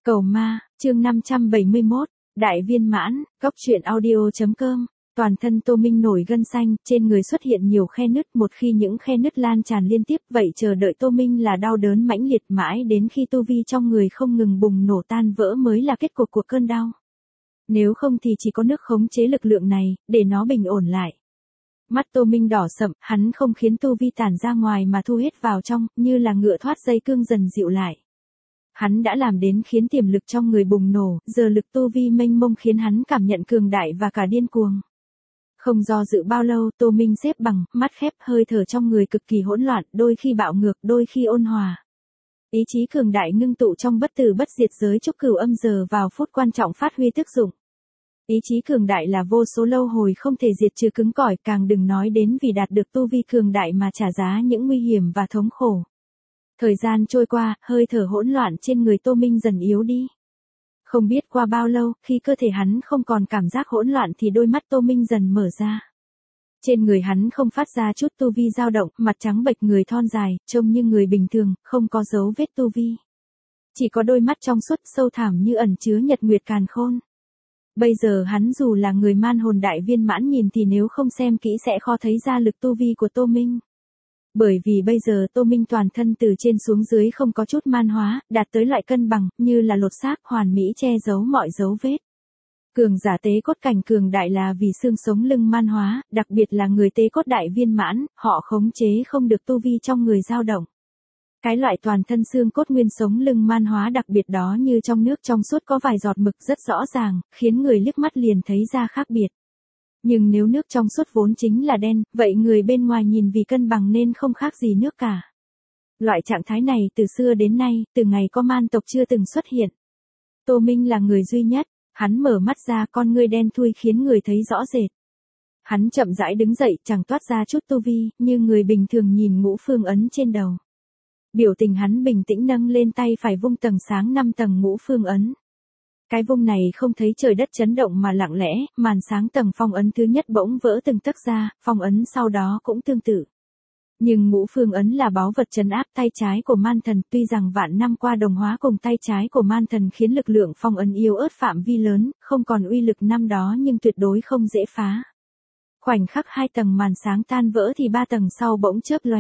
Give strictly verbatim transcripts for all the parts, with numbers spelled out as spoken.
Cầu ma, chương năm trăm bảy mươi mốt, Đại viên mãn, góc truyện audio.com. Toàn thân Tô Minh nổi gân xanh, trên người xuất hiện nhiều khe nứt, một khi những khe nứt lan tràn liên tiếp, vậy chờ đợi Tô Minh là đau đớn mãnh liệt mãi đến khi tu vi trong người không ngừng bùng nổ tan vỡ mới là kết cục của cơn đau. Nếu không thì chỉ có nước khống chế lực lượng này, để nó bình ổn lại. Mắt Tô Minh đỏ sậm, hắn không khiến tu vi tản ra ngoài mà thu hết vào trong, như là ngựa thoát dây cương dần dịu lại. Hắn đã làm đến khiến tiềm lực trong người bùng nổ, giờ lực tu vi mênh mông khiến hắn cảm nhận cường đại và cả điên cuồng. Không do dự bao lâu, Tô Minh xếp bằng, mắt khép, hơi thở trong người cực kỳ hỗn loạn, đôi khi bạo ngược, đôi khi ôn hòa. Ý chí cường đại ngưng tụ trong bất tử bất diệt giới trúc cửu âm giờ vào phút quan trọng phát huy tác dụng. Ý chí cường đại là vô số lâu hồi không thể diệt trừ cứng cỏi, càng đừng nói đến vì đạt được tu vi cường đại mà trả giá những nguy hiểm và thống khổ. Thời gian trôi qua, hơi thở hỗn loạn trên người Tô Minh dần yếu đi. Không biết qua bao lâu, khi cơ thể hắn không còn cảm giác hỗn loạn thì đôi mắt Tô Minh dần mở ra. Trên người hắn không phát ra chút tu vi dao động, mặt trắng bệch, người thon dài, trông như người bình thường, không có dấu vết tu vi. Chỉ có đôi mắt trong suốt sâu thẳm như ẩn chứa nhật nguyệt càn khôn. Bây giờ hắn dù là người man hồn đại viên mãn nhìn thì nếu không xem kỹ sẽ khó thấy ra lực tu vi của Tô Minh. Bởi vì bây giờ Tô Minh toàn thân từ trên xuống dưới không có chút man hóa, đạt tới loại cân bằng, như là lột xác, hoàn mỹ che giấu mọi dấu vết. Cường giả tế cốt cảnh cường đại là vì xương sống lưng man hóa, đặc biệt là người tế cốt đại viên mãn, họ khống chế không được tu vi trong người dao động. Cái loại toàn thân xương cốt nguyên sống lưng man hóa đặc biệt đó như trong nước trong suốt có vài giọt mực rất rõ ràng, khiến người liếc mắt liền thấy ra khác biệt. Nhưng nếu nước trong suốt vốn chính là đen, vậy người bên ngoài nhìn vì cân bằng nên không khác gì nước cả. Loại trạng thái này từ xưa đến nay, từ ngày có man tộc chưa từng xuất hiện. Tô Minh là người duy nhất, hắn mở mắt ra, con ngươi đen thui khiến người thấy rõ rệt. Hắn chậm rãi đứng dậy, chẳng toát ra chút tu vi, như người bình thường nhìn ngũ phương ấn trên đầu. Biểu tình hắn bình tĩnh nâng lên tay phải vung tầng sáng năm tầng ngũ phương ấn. Cái vung này không thấy trời đất chấn động mà lặng lẽ, màn sáng tầng phong ấn thứ nhất bỗng vỡ từng tấc ra, phong ấn sau đó cũng tương tự. Nhưng ngũ phương ấn là báu vật trấn áp tay trái của man thần, tuy rằng vạn năm qua đồng hóa cùng tay trái của man thần khiến lực lượng phong ấn yếu ớt phạm vi lớn, không còn uy lực năm đó nhưng tuyệt đối không dễ phá. Khoảnh khắc hai tầng màn sáng tan vỡ thì ba tầng sau bỗng chớp lóe.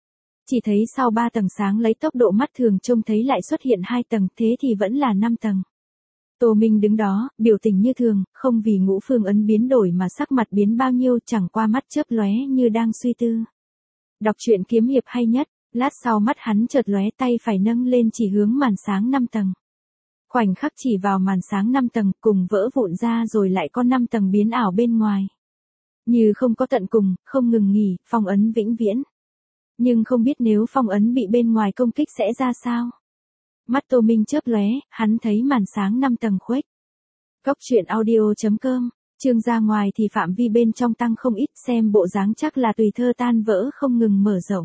Chỉ thấy sau ba tầng sáng lấy tốc độ mắt thường trông thấy lại xuất hiện hai tầng, thế thì vẫn là năm tầng. Tô Minh đứng đó, biểu tình như thường, không vì ngũ phương ấn biến đổi mà sắc mặt biến bao nhiêu, chẳng qua mắt chớp lóe như đang suy tư. Đọc truyện kiếm hiệp hay nhất, lát sau mắt hắn chợt lóe, tay phải nâng lên chỉ hướng màn sáng năm tầng. Khoảnh khắc chỉ vào màn sáng năm tầng, cùng vỡ vụn ra rồi lại có năm tầng biến ảo bên ngoài. Như không có tận cùng, không ngừng nghỉ, phong ấn vĩnh viễn. Nhưng không biết nếu phong ấn bị bên ngoài công kích sẽ ra sao. Mắt Tô Minh chớp lóe, hắn thấy màn sáng năm tầng khuếch. Góc truyện audio.com, chương ra ngoài thì phạm vi bên trong tăng không ít, xem bộ dáng chắc là tùy thơ tan vỡ không ngừng mở rộng.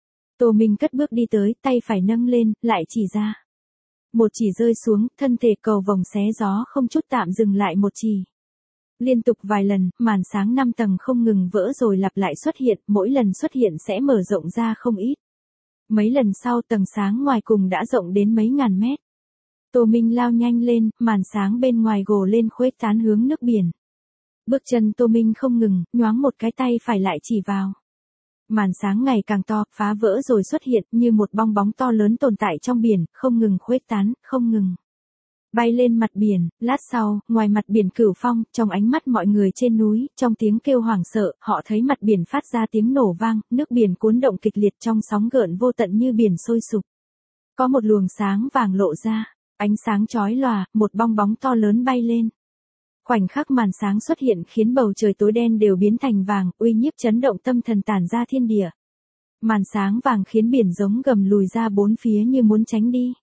Tô Minh cất bước đi tới, tay phải nâng lên, lại chỉ ra. Một chỉ rơi xuống, thân thể cầu vồng xé gió không chút tạm dừng lại một chỉ. Liên tục vài lần, màn sáng năm tầng không ngừng vỡ rồi lặp lại xuất hiện, mỗi lần xuất hiện sẽ mở rộng ra không ít. Mấy lần sau tầng sáng ngoài cùng đã rộng đến mấy ngàn mét. Tô Minh lao nhanh lên, màn sáng bên ngoài gồ lên khuếch tán hướng nước biển. Bước chân Tô Minh không ngừng, nhoáng một cái tay phải lại chỉ vào. Màn sáng ngày càng to, phá vỡ rồi xuất hiện như một bong bóng to lớn tồn tại trong biển, không ngừng khuếch tán, không ngừng. Bay lên mặt biển, lát sau, ngoài mặt biển Cửu Phong, trong ánh mắt mọi người trên núi, trong tiếng kêu hoảng sợ, họ thấy mặt biển phát ra tiếng nổ vang, nước biển cuốn động kịch liệt trong sóng gợn vô tận như biển sôi sục. Có một luồng sáng vàng lộ ra, ánh sáng chói lòa, một bong bóng to lớn bay lên. Khoảnh khắc màn sáng xuất hiện khiến bầu trời tối đen đều biến thành vàng, uy nhiếp chấn động tâm thần tản ra thiên địa. Màn sáng vàng khiến biển giống gầm lùi ra bốn phía như muốn tránh đi.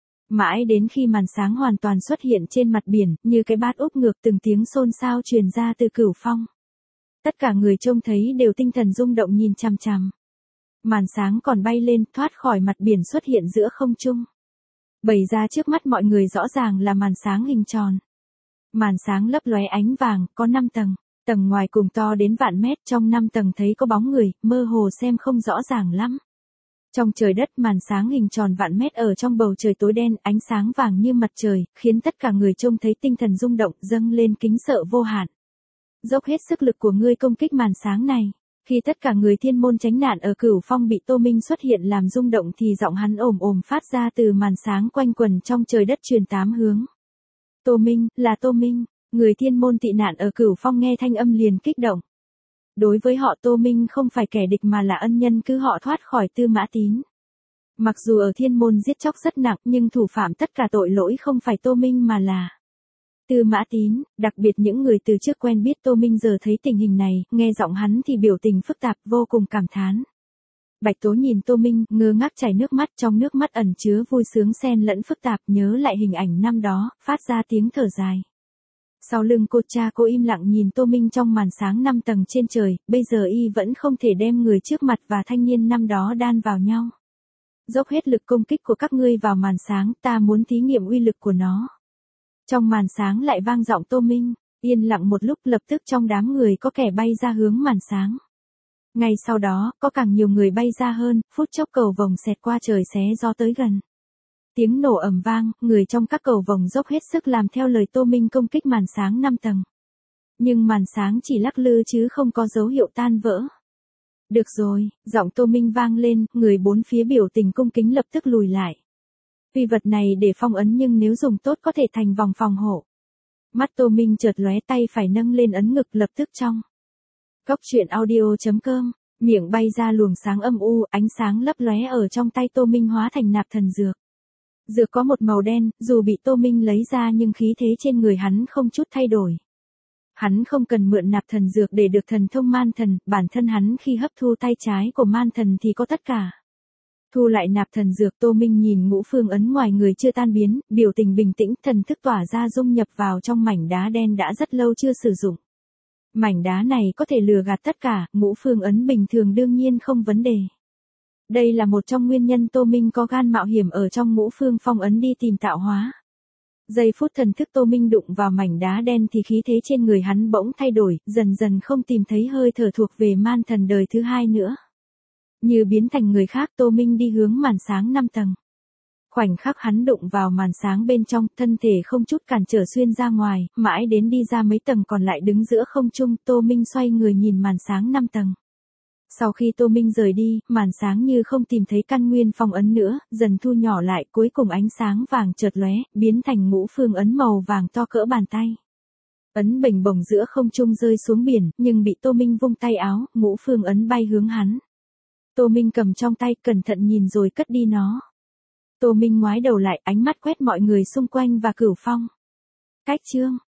Mãi đến khi màn sáng hoàn toàn xuất hiện trên mặt biển, như cái bát úp ngược, từng tiếng xôn xao truyền ra từ Cửu Phong. Tất cả người trông thấy đều tinh thần rung động nhìn chằm chằm. Màn sáng còn bay lên, thoát khỏi mặt biển xuất hiện giữa không trung. Bày ra trước mắt mọi người rõ ràng là màn sáng hình tròn. Màn sáng lấp lóe ánh vàng, có năm tầng. Tầng ngoài cùng to đến vạn mét, trong năm tầng thấy có bóng người, mơ hồ xem không rõ ràng lắm. Trong trời đất màn sáng hình tròn vạn mét ở trong bầu trời tối đen, ánh sáng vàng như mặt trời, khiến tất cả người trông thấy tinh thần rung động, dâng lên kính sợ vô hạn. Dốc hết sức lực của ngươi công kích màn sáng này. Khi tất cả người thiên môn tránh nạn ở Cửu Phong bị Tô Minh xuất hiện làm rung động thì giọng hắn ồm ồm phát ra từ màn sáng quanh quần trong trời đất truyền tám hướng. Tô Minh, là Tô Minh. Người thiên môn tị nạn ở Cửu Phong nghe thanh âm liền kích động. Đối với họ Tô Minh không phải kẻ địch mà là ân nhân cứu họ thoát khỏi Tư Mã Tín. Mặc dù ở thiên môn giết chóc rất nặng nhưng thủ phạm tất cả tội lỗi không phải Tô Minh mà là Tư Mã Tín. Đặc biệt những người từ trước quen biết Tô Minh giờ thấy tình hình này, nghe giọng hắn thì biểu tình phức tạp vô cùng cảm thán. Bạch Tố nhìn Tô Minh, ngơ ngác chảy nước mắt, trong nước mắt ẩn chứa vui sướng xen lẫn phức tạp, nhớ lại hình ảnh năm đó, phát ra tiếng thở dài. Sau lưng cô cha cô im lặng nhìn Tô Minh trong màn sáng năm tầng trên trời, bây giờ y vẫn không thể đem người trước mặt và thanh niên năm đó đan vào nhau. Dốc hết lực công kích của các ngươi vào màn sáng, ta muốn thí nghiệm uy lực của nó. Trong màn sáng lại vang giọng Tô Minh, yên lặng một lúc lập tức trong đám người có kẻ bay ra hướng màn sáng. Ngay sau đó, có càng nhiều người bay ra hơn, phút chốc cầu vồng xẹt qua trời xé gió tới gần. Tiếng nổ ầm vang, người trong các cầu vồng dốc hết sức làm theo lời Tô Minh công kích màn sáng năm tầng. Nhưng màn sáng chỉ lắc lư chứ không có dấu hiệu tan vỡ. Được rồi, giọng Tô Minh vang lên, người bốn phía biểu tình cung kính lập tức lùi lại. Vì vật này để phong ấn nhưng nếu dùng tốt có thể thành vòng phòng hộ. Mắt Tô Minh chợt lóe, tay phải nâng lên ấn ngực lập tức trong. Cốc truyện audio chấm com, miệng bay ra luồng sáng âm u, ánh sáng lấp lóe ở trong tay Tô Minh hóa thành nạp thần dược. Dược có một màu đen, dù bị Tô Minh lấy ra nhưng khí thế trên người hắn không chút thay đổi. Hắn không cần mượn nạp thần dược để được thần thông man thần, bản thân hắn khi hấp thu tay trái của man thần thì có tất cả. Thu lại nạp thần dược, Tô Minh nhìn ngũ phương ấn ngoài người chưa tan biến, biểu tình bình tĩnh, thần thức tỏa ra dung nhập vào trong mảnh đá đen đã rất lâu chưa sử dụng. Mảnh đá này có thể lừa gạt tất cả, ngũ phương ấn bình thường đương nhiên không vấn đề. Đây là một trong nguyên nhân Tô Minh có gan mạo hiểm ở trong ngũ phương phong ấn đi tìm tạo hóa. Giây phút thần thức Tô Minh đụng vào mảnh đá đen thì khí thế trên người hắn bỗng thay đổi, dần dần không tìm thấy hơi thở thuộc về man thần đời thứ hai nữa. Như biến thành người khác, Tô Minh đi hướng màn sáng năm tầng. Khoảnh khắc hắn đụng vào màn sáng bên trong, thân thể không chút cản trở xuyên ra ngoài, mãi đến đi ra mấy tầng còn lại đứng giữa không trung, Tô Minh xoay người nhìn màn sáng năm tầng. Sau khi Tô Minh rời đi, màn sáng như không tìm thấy căn nguyên phong ấn nữa, dần thu nhỏ lại, cuối cùng ánh sáng vàng chợt lóe, biến thành ngũ phương ấn màu vàng to cỡ bàn tay. Ấn bềnh bồng giữa không trung rơi xuống biển, nhưng bị Tô Minh vung tay áo, ngũ phương ấn bay hướng hắn. Tô Minh cầm trong tay, cẩn thận nhìn rồi cất đi nó. Tô Minh ngoái đầu lại, ánh mắt quét mọi người xung quanh và Cửu Phong. Cách chương